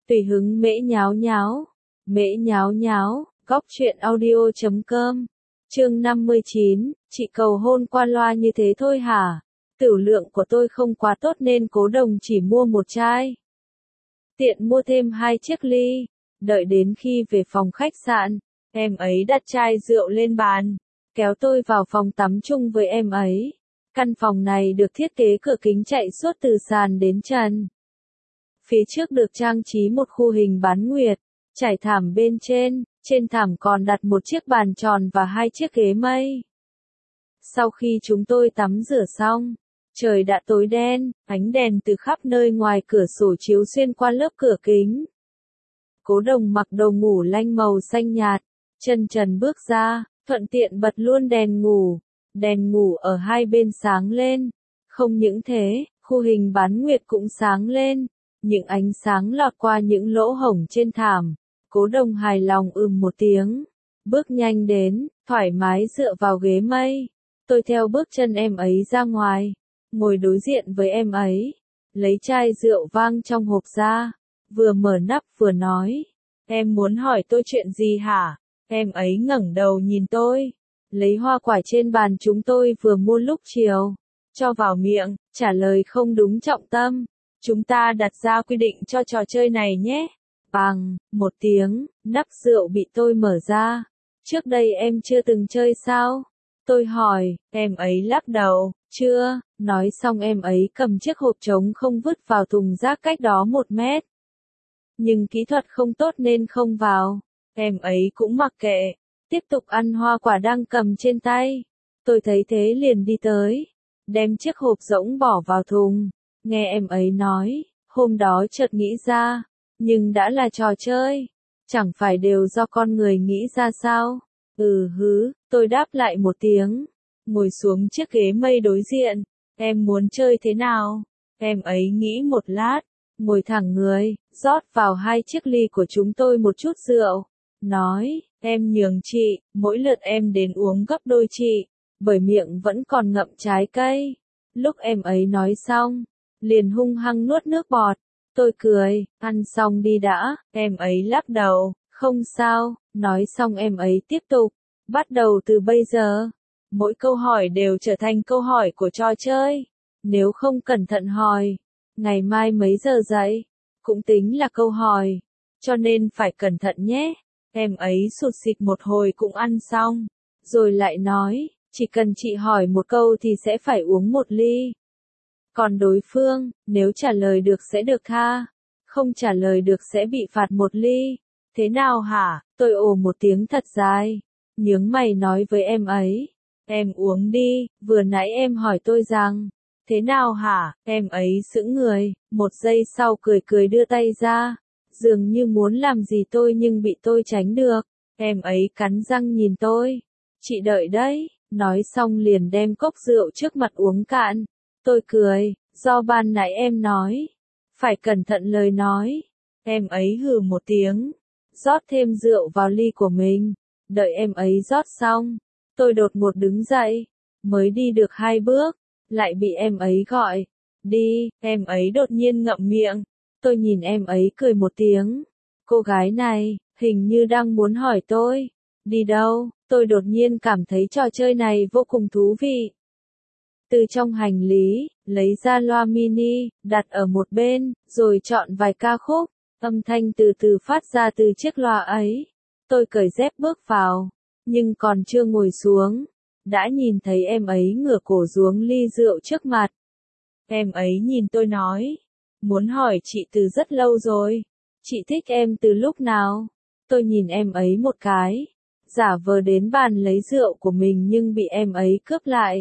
Tùy hứng mễ nháo nháo, góc truyện audio.com, chương 59, chị cầu hôn qua loa như thế thôi hả? Tửu lượng của tôi không quá tốt nên Cố Đồng chỉ mua một chai. Tiện mua thêm 2 chiếc ly. Đợi đến khi về phòng khách sạn, em ấy đặt chai rượu lên bàn, kéo tôi vào phòng tắm chung với em ấy. Căn phòng này được thiết kế cửa kính chạy suốt từ sàn đến trần. Phía trước được trang trí một khu hình bán nguyệt, trải thảm bên trên thảm còn đặt một chiếc bàn tròn và 2 chiếc ghế mây. Sau khi chúng tôi tắm rửa xong, trời đã tối đen, ánh đèn từ khắp nơi ngoài cửa sổ chiếu xuyên qua lớp cửa kính. Cố Đồng mặc đồ ngủ lanh màu xanh nhạt, chân trần bước ra, thuận tiện bật luôn đèn ngủ ở hai bên sáng lên. Không những thế, khu hình bán nguyệt cũng sáng lên, những ánh sáng lọt qua những lỗ hổng trên thảm. Cố Đồng hài lòng một tiếng, bước nhanh đến, thoải mái dựa vào ghế mây. Tôi theo bước chân em ấy ra ngoài, ngồi đối diện với em ấy, lấy chai rượu vang trong hộp ra, vừa mở nắp vừa nói, em muốn hỏi tôi chuyện gì hả? Em ấy ngẩng đầu nhìn tôi, lấy hoa quả trên bàn chúng tôi vừa mua lúc chiều, cho vào miệng, trả lời không đúng trọng tâm. Chúng ta đặt ra quy định cho trò chơi này nhé. Bằng một tiếng, nắp rượu bị tôi mở ra. Trước đây em chưa từng chơi sao? Tôi hỏi, em ấy lắc đầu, chưa. Nói xong em ấy cầm chiếc hộp trống không vứt vào thùng rác cách đó 1 mét. Nhưng kỹ thuật không tốt nên không vào. Em ấy cũng mặc kệ, tiếp tục ăn hoa quả đang cầm trên tay. Tôi thấy thế liền đi tới, đem chiếc hộp rỗng bỏ vào thùng. Nghe em ấy nói, hôm đó chợt nghĩ ra, nhưng đã là trò chơi, chẳng phải đều do con người nghĩ ra sao? Tôi đáp lại một tiếng, ngồi xuống chiếc ghế mây đối diện. Em muốn chơi thế nào? Em ấy nghĩ một lát, ngồi thẳng người, rót vào 2 chiếc ly của chúng tôi một chút rượu, nói, em nhường chị, mỗi lượt em đến uống gấp đôi chị, bởi miệng vẫn còn ngậm trái cây. Lúc em ấy nói xong, liền hung hăng nuốt nước bọt. Tôi cười, ăn xong đi đã. Em ấy lắc đầu, không sao. Nói xong em ấy tiếp tục, bắt đầu từ bây giờ, mỗi câu hỏi đều trở thành câu hỏi của trò chơi. Nếu không cẩn thận hỏi, ngày mai mấy giờ dậy, cũng tính là câu hỏi, cho nên phải cẩn thận nhé. Em ấy sụt sịt một hồi cũng ăn xong, rồi lại nói, chỉ cần chị hỏi một câu thì sẽ phải uống 1 ly. Còn đối phương, nếu trả lời được sẽ được tha, không trả lời được sẽ bị phạt 1 ly. Thế nào hả? Tôi ồ một tiếng thật dài, nhướng mày nói với em ấy, em uống đi, vừa nãy em hỏi tôi rằng, thế nào hả? Em ấy sững người, 1 giây sau cười cười đưa tay ra, dường như muốn làm gì tôi nhưng bị tôi tránh được. Em ấy cắn răng nhìn tôi, chị đợi đấy, nói xong liền đem cốc rượu trước mặt uống cạn. Tôi cười, do ban nãy em nói, phải cẩn thận lời nói. Em ấy hừ một tiếng, rót thêm rượu vào ly của mình. Đợi em ấy rót xong, tôi đột ngột đứng dậy, mới đi được 2 bước, lại bị em ấy gọi, đi. Em ấy đột nhiên ngậm miệng, tôi nhìn em ấy cười một tiếng. Cô gái này, hình như đang muốn hỏi tôi, đi đâu? Tôi đột nhiên cảm thấy trò chơi này vô cùng thú vị. Từ trong hành lý, lấy ra loa mini, đặt ở một bên, rồi chọn vài ca khúc, âm thanh từ từ phát ra từ chiếc loa ấy. Tôi cởi dép bước vào, nhưng còn chưa ngồi xuống, đã nhìn thấy em ấy ngửa cổ uống ly rượu trước mặt. Em ấy nhìn tôi nói, muốn hỏi chị từ rất lâu rồi, chị thích em từ lúc nào? Tôi nhìn em ấy một cái, giả vờ đến bàn lấy rượu của mình nhưng bị em ấy cướp lại.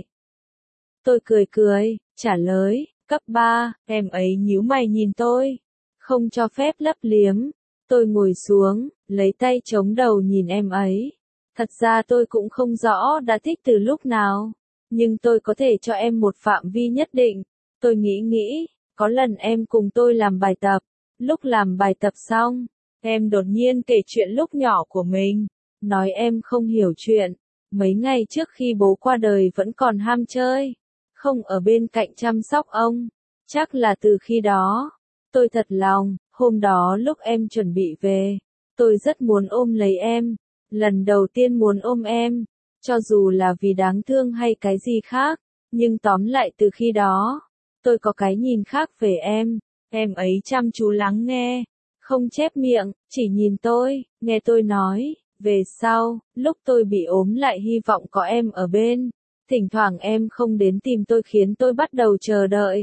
Tôi cười, trả lời, cấp 3, em ấy nhíu mày nhìn tôi, không cho phép lấp liếm. Tôi ngồi xuống, lấy tay chống đầu nhìn em ấy. Thật ra tôi cũng không rõ đã thích từ lúc nào, nhưng tôi có thể cho em một phạm vi nhất định. Tôi nghĩ, có lần em cùng tôi làm bài tập, lúc làm bài tập xong, em đột nhiên kể chuyện lúc nhỏ của mình, nói em không hiểu chuyện, mấy ngày trước khi bố qua đời vẫn còn ham chơi, không ở bên cạnh chăm sóc ông, chắc là từ khi đó, Tôi thật lòng, hôm đó lúc em chuẩn bị về, tôi rất muốn ôm lấy em. Lần đầu tiên muốn ôm em, cho dù là vì đáng thương hay cái gì khác, nhưng tóm lại từ khi đó, tôi có cái nhìn khác về em. Em ấy chăm chú lắng nghe, không chép miệng, chỉ nhìn tôi, nghe tôi nói. Về sau, lúc tôi bị ốm lại hy vọng có em ở bên. Thỉnh thoảng em không đến tìm tôi khiến tôi bắt đầu chờ đợi.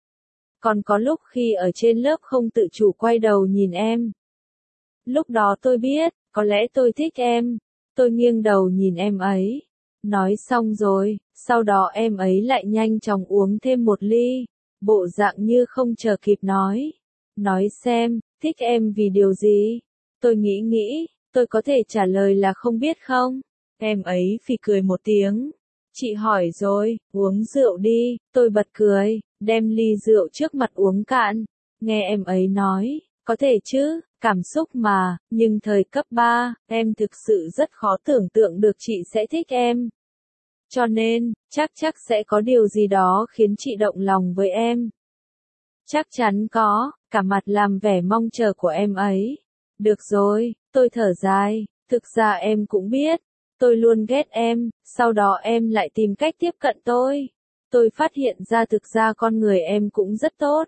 Còn có lúc khi ở trên lớp không tự chủ quay đầu nhìn em. Lúc đó tôi biết, có lẽ tôi thích em. Tôi nghiêng đầu nhìn em ấy. Nói xong rồi, sau đó em ấy lại nhanh chóng uống thêm một ly. Bộ dạng như không chờ kịp nói. Nói xem, thích em vì điều gì? Tôi nghĩ, tôi có thể trả lời là không biết không? Em ấy phì cười một tiếng. Chị hỏi rồi, uống rượu đi, tôi bật cười, đem ly rượu trước mặt uống cạn. Nghe em ấy nói, có thể chứ, cảm xúc mà, nhưng thời cấp 3, em thực sự rất khó tưởng tượng được chị sẽ thích em. Cho nên, chắc sẽ có điều gì đó khiến chị động lòng với em. Chắc chắn có, cả mặt làm vẻ mong chờ của em ấy. Được rồi, tôi thở dài, thực ra em cũng biết. Tôi luôn ghét em, sau đó em lại tìm cách tiếp cận tôi. Tôi phát hiện ra thực ra con người em cũng rất tốt.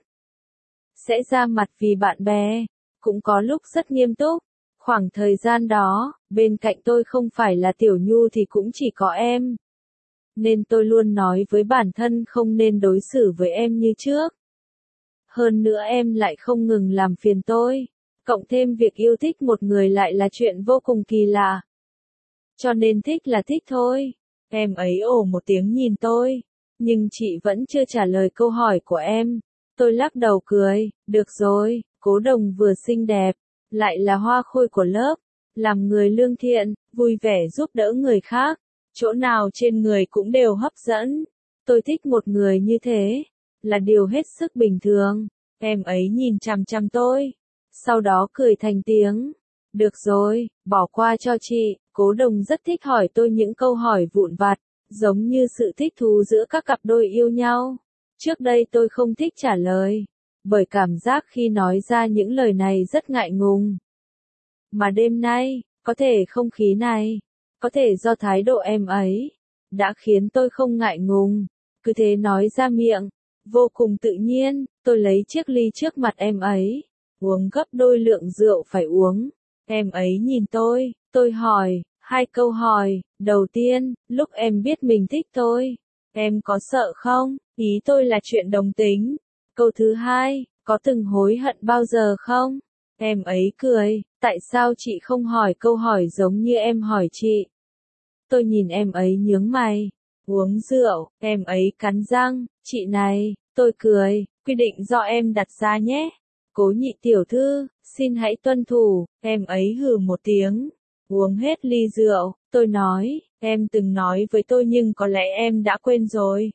Sẽ ra mặt vì bạn bè, cũng có lúc rất nghiêm túc. Khoảng thời gian đó, bên cạnh tôi không phải là Tiểu Nhu thì cũng chỉ có em. Nên tôi luôn nói với bản thân không nên đối xử với em như trước. Hơn nữa em lại không ngừng làm phiền tôi. Cộng thêm việc yêu thích một người lại là chuyện vô cùng kỳ lạ. Cho nên thích là thích thôi. Em ấy ồ một tiếng nhìn tôi. Nhưng chị vẫn chưa trả lời câu hỏi của em. Tôi lắc đầu cười. Được rồi, Cố Đồng vừa xinh đẹp, lại là hoa khôi của lớp. Làm người lương thiện, vui vẻ giúp đỡ người khác. Chỗ nào trên người cũng đều hấp dẫn. Tôi thích một người như thế. Là điều hết sức bình thường. Em ấy nhìn chằm chằm tôi. Sau đó cười thành tiếng. Được rồi, bỏ qua cho chị. Cố Đồng rất thích hỏi tôi những câu hỏi vụn vặt, giống như sự thích thú giữa các cặp đôi yêu nhau. Trước đây tôi không thích trả lời, bởi cảm giác khi nói ra những lời này rất ngại ngùng. Mà đêm nay, có thể không khí này, có thể do thái độ em ấy, đã khiến tôi không ngại ngùng. Cứ thế nói ra miệng, vô cùng tự nhiên, tôi lấy chiếc ly trước mặt em ấy, uống gấp đôi lượng rượu phải uống. Em ấy nhìn tôi hỏi, 2 câu hỏi. Đầu tiên, lúc em biết mình thích tôi, em có sợ không? Ý tôi là chuyện đồng tính. Câu thứ 2, có từng hối hận bao giờ không? Em ấy cười, tại sao chị không hỏi câu hỏi giống như em hỏi chị? Tôi nhìn em ấy nhướng mày. Uống rượu, em ấy cắn răng, chị này, tôi cười, quy định do em đặt ra nhé. Cố Nhị tiểu thư, xin hãy tuân thủ. Em ấy hừ một tiếng. Uống hết ly rượu, tôi nói, em từng nói với tôi nhưng có lẽ em đã quên rồi.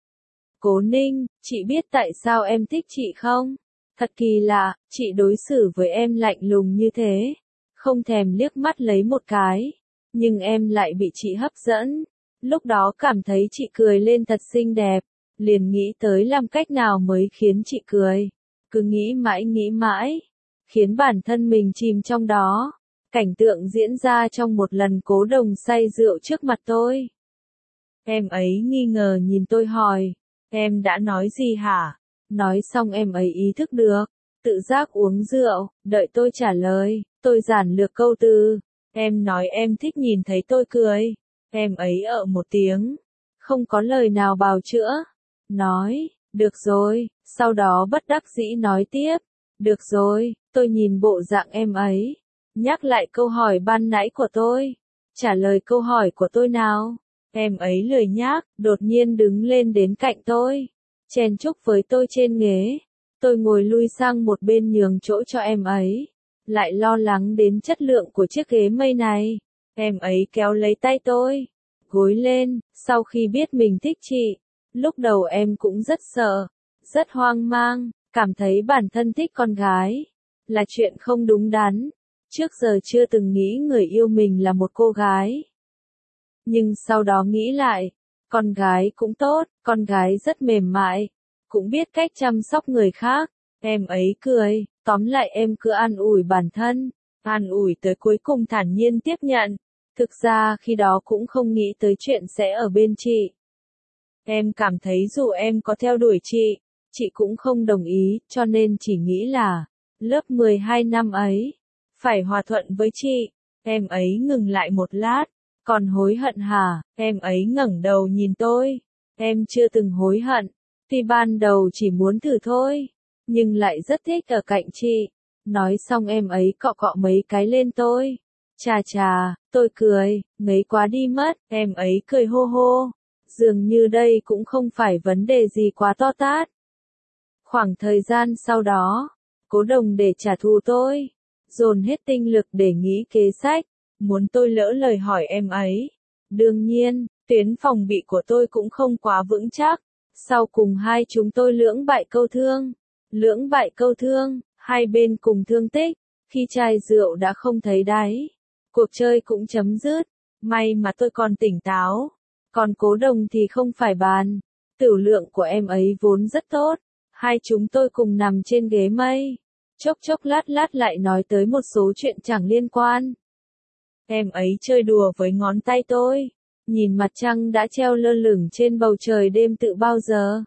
Cố Ninh, chị biết tại sao em thích chị không? Thật kỳ lạ, chị đối xử với em lạnh lùng như thế. Không thèm liếc mắt lấy một cái. Nhưng em lại bị chị hấp dẫn. Lúc đó cảm thấy chị cười lên thật xinh đẹp. Liền nghĩ tới làm cách nào mới khiến chị cười. Cứ nghĩ mãi, khiến bản thân mình chìm trong đó. Cảnh tượng diễn ra trong một lần Cố Đồng say rượu trước mặt tôi. Em ấy nghi ngờ nhìn tôi hỏi, em đã nói gì hả? Nói xong em ấy ý thức được, tự giác uống rượu, đợi tôi trả lời, tôi giản lược câu từ. Em nói em thích nhìn thấy tôi cười. Em ấy một tiếng, không có lời nào bào chữa. Nói, được rồi, sau đó bất đắc dĩ nói tiếp. Được rồi, tôi nhìn bộ dạng em ấy. Nhắc lại câu hỏi ban nãy của tôi. Trả lời câu hỏi của tôi nào. Em ấy lười nhác, đột nhiên đứng lên đến cạnh tôi. Chen chúc với tôi trên ghế. Tôi ngồi lui sang một bên nhường chỗ cho em ấy. Lại lo lắng đến chất lượng của chiếc ghế mây này. Em ấy kéo lấy tay tôi. Gối lên, sau khi biết mình thích chị. Lúc đầu em cũng rất sợ, rất hoang mang, cảm thấy bản thân thích con gái. Là chuyện không đúng đắn. Trước giờ chưa từng nghĩ người yêu mình là một cô gái. Nhưng sau đó nghĩ lại, con gái cũng tốt, con gái rất mềm mại, cũng biết cách chăm sóc người khác. Em ấy cười, tóm lại em cứ an ủi bản thân, an ủi tới cuối cùng thản nhiên tiếp nhận. Thực ra khi đó cũng không nghĩ tới chuyện sẽ ở bên chị. Em cảm thấy dù em có theo đuổi chị cũng không đồng ý, cho nên chỉ nghĩ là, lớp 12 năm ấy, phải hòa thuận với chị. Em ấy ngừng lại một lát, còn hối hận hả? Em ấy ngẩng đầu nhìn tôi. Em chưa từng hối hận, tuy ban đầu chỉ muốn thử thôi, nhưng lại rất thích ở cạnh chị. Nói xong em ấy cọ cọ mấy cái lên tôi. Chà chà, tôi cười, ngấy quá đi mất, em ấy cười hô hô. Dường như đây cũng không phải vấn đề gì quá to tát. Khoảng thời gian sau đó, Cố Đồng để trả thù tôi, dồn hết tinh lực để nghĩ kế sách, muốn tôi lỡ lời hỏi em ấy. Đương nhiên, tuyến phòng bị của tôi cũng không quá vững chắc. Sau cùng hai chúng tôi lưỡng bại câu thương. Lưỡng bại câu thương, hai bên cùng thương tích. Khi chai rượu đã không thấy đáy, cuộc chơi cũng chấm dứt. May mà tôi còn tỉnh táo. Còn Cố Đồng thì không phải bàn. Tửu lượng của em ấy vốn rất tốt. Hai chúng tôi cùng nằm trên ghế mây. Chốc chốc lát lát lại nói tới một số chuyện chẳng liên quan. Em ấy chơi đùa với ngón tay tôi. Nhìn mặt trăng đã treo lơ lửng trên bầu trời đêm từ bao giờ.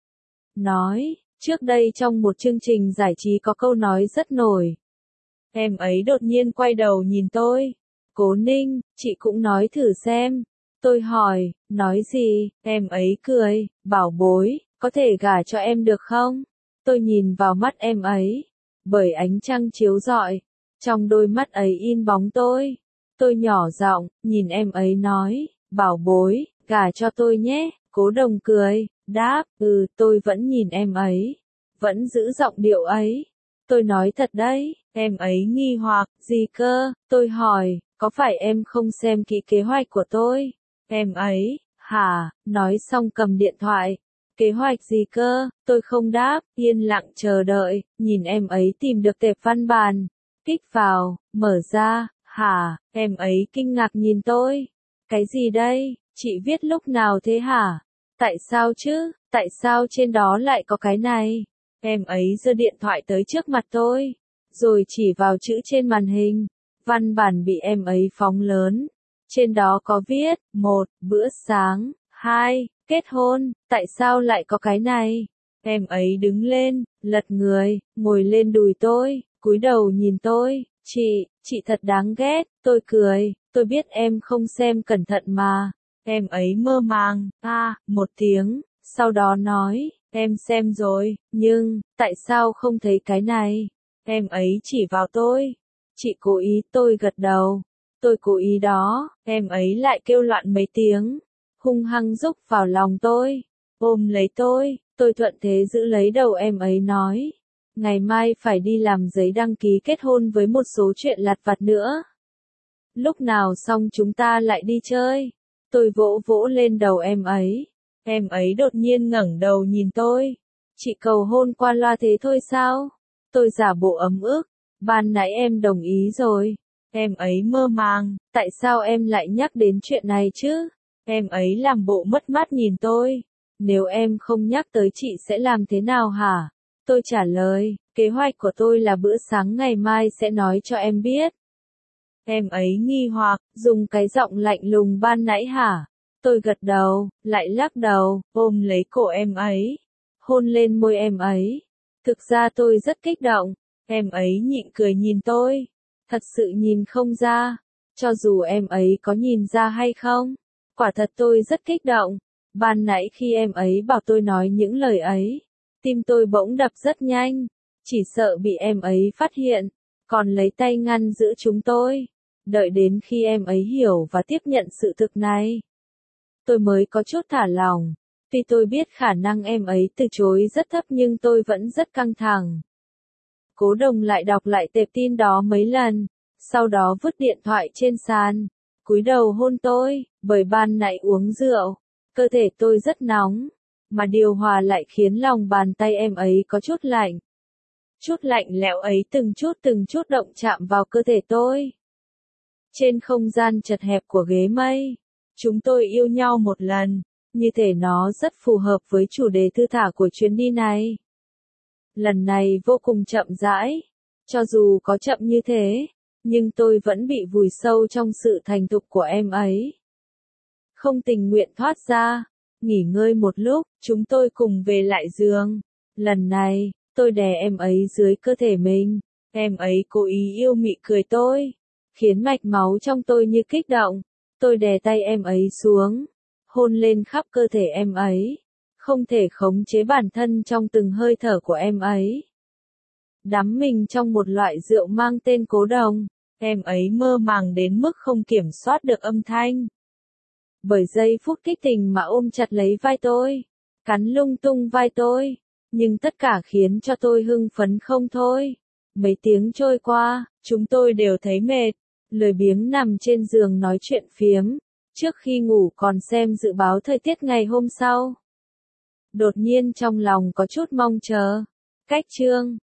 Nói, trước đây trong một chương trình giải trí có câu nói rất nổi. Em ấy đột nhiên quay đầu nhìn tôi. Cố Ninh, chị cũng nói thử xem. Tôi hỏi, nói gì? Em ấy cười, bảo bối, có thể gả cho em được không? Tôi nhìn vào mắt em ấy, bởi ánh trăng chiếu rọi, trong đôi mắt ấy in bóng tôi. Tôi nhỏ giọng, nhìn em ấy nói, bảo bối, gả cho tôi nhé. Cố Đồng cười, đáp, tôi vẫn nhìn em ấy, vẫn giữ giọng điệu ấy. Tôi nói thật đấy, em ấy nghi hoặc, gì cơ? Tôi hỏi, có phải em không xem kỹ kế hoạch của tôi? Em ấy, hả, nói xong cầm điện thoại. Kế hoạch gì cơ? Tôi không đáp, yên lặng chờ đợi, nhìn em ấy tìm được tệp văn bản. Kích vào, mở ra, hả, em ấy kinh ngạc nhìn tôi. Cái gì đây, chị viết lúc nào thế hả? Tại sao chứ, tại sao trên đó lại có cái này? Em ấy giơ điện thoại tới trước mặt tôi, rồi chỉ vào chữ trên màn hình. Văn bản bị em ấy phóng lớn. Trên đó có viết, 1, bữa sáng, 2, kết hôn, tại sao lại có cái này? Em ấy đứng lên, lật người, ngồi lên đùi tôi, cúi đầu nhìn tôi, chị thật đáng ghét, tôi cười, tôi biết em không xem cẩn thận mà. Em ấy mơ màng, một tiếng, sau đó nói, em xem rồi, nhưng, tại sao không thấy cái này? Em ấy chỉ vào tôi. Chị cố ý, tôi gật đầu. Tôi cố ý đó, em ấy lại kêu loạn mấy tiếng, hung hăng rúc vào lòng tôi, ôm lấy tôi thuận thế giữ lấy đầu em ấy nói, ngày mai phải đi làm giấy đăng ký kết hôn với một số chuyện lặt vặt nữa. Lúc nào xong chúng ta lại đi chơi. Tôi vỗ vỗ lên đầu em ấy đột nhiên ngẩng đầu nhìn tôi. Chị cầu hôn qua loa thế thôi sao? Tôi giả bộ ấm ức, ban nãy em đồng ý rồi. Em ấy mơ màng, tại sao em lại nhắc đến chuyện này chứ? Em ấy làm bộ mất mát nhìn tôi. Nếu em không nhắc tới chị sẽ làm thế nào hả? Tôi trả lời, kế hoạch của tôi là bữa sáng ngày mai sẽ nói cho em biết. Em ấy nghi hoặc, dùng cái giọng lạnh lùng ban nãy hả? Tôi gật đầu, lại lắc đầu, ôm lấy cổ em ấy, hôn lên môi em ấy. Thực ra tôi rất kích động, em ấy nhịn cười nhìn tôi. Thật sự nhìn không ra, cho dù em ấy có nhìn ra hay không. Quả thật tôi rất kích động. Ban nãy khi em ấy bảo tôi nói những lời ấy, tim tôi bỗng đập rất nhanh, chỉ sợ bị em ấy phát hiện, còn lấy tay ngăn giữ chúng tôi. Đợi đến khi em ấy hiểu và tiếp nhận sự thực này, tôi mới có chút thả lỏng. Tuy tôi biết khả năng em ấy từ chối rất thấp nhưng tôi vẫn rất căng thẳng. Cố Đồng lại đọc lại tệp tin đó mấy lần, sau đó vứt điện thoại trên sàn, cúi đầu hôn tôi, bởi ban nãy uống rượu, cơ thể tôi rất nóng, mà điều hòa lại khiến lòng bàn tay em ấy có chút lạnh. Chút lạnh lẽo ấy từng chút động chạm vào cơ thể tôi. Trên không gian chật hẹp của ghế mây, chúng tôi yêu nhau một lần, như thể nó rất phù hợp với chủ đề thư thả của chuyến đi này. Lần này vô cùng chậm rãi. Cho dù có chậm như thế, nhưng tôi vẫn bị vùi sâu trong sự thành thục của em ấy. Không tình nguyện thoát ra. Nghỉ ngơi một lúc, chúng tôi cùng về lại giường. Lần này, tôi đè em ấy dưới cơ thể mình. Em ấy cố ý yêu mị cười tôi, khiến mạch máu trong tôi như kích động. Tôi đè tay em ấy xuống, hôn lên khắp cơ thể em ấy. Không thể khống chế bản thân trong từng hơi thở của em ấy. Đắm mình trong một loại rượu mang tên Cố Đồng. Em ấy mơ màng đến mức không kiểm soát được âm thanh. Bởi giây phút kích tình mà ôm chặt lấy vai tôi, cắn lung tung vai tôi, nhưng tất cả khiến cho tôi hưng phấn không thôi. Mấy tiếng trôi qua, chúng tôi đều thấy mệt, lười biếng nằm trên giường nói chuyện phiếm, trước khi ngủ còn xem dự báo thời tiết ngày hôm sau. Đột nhiên trong lòng có chút mong chờ. Cách chương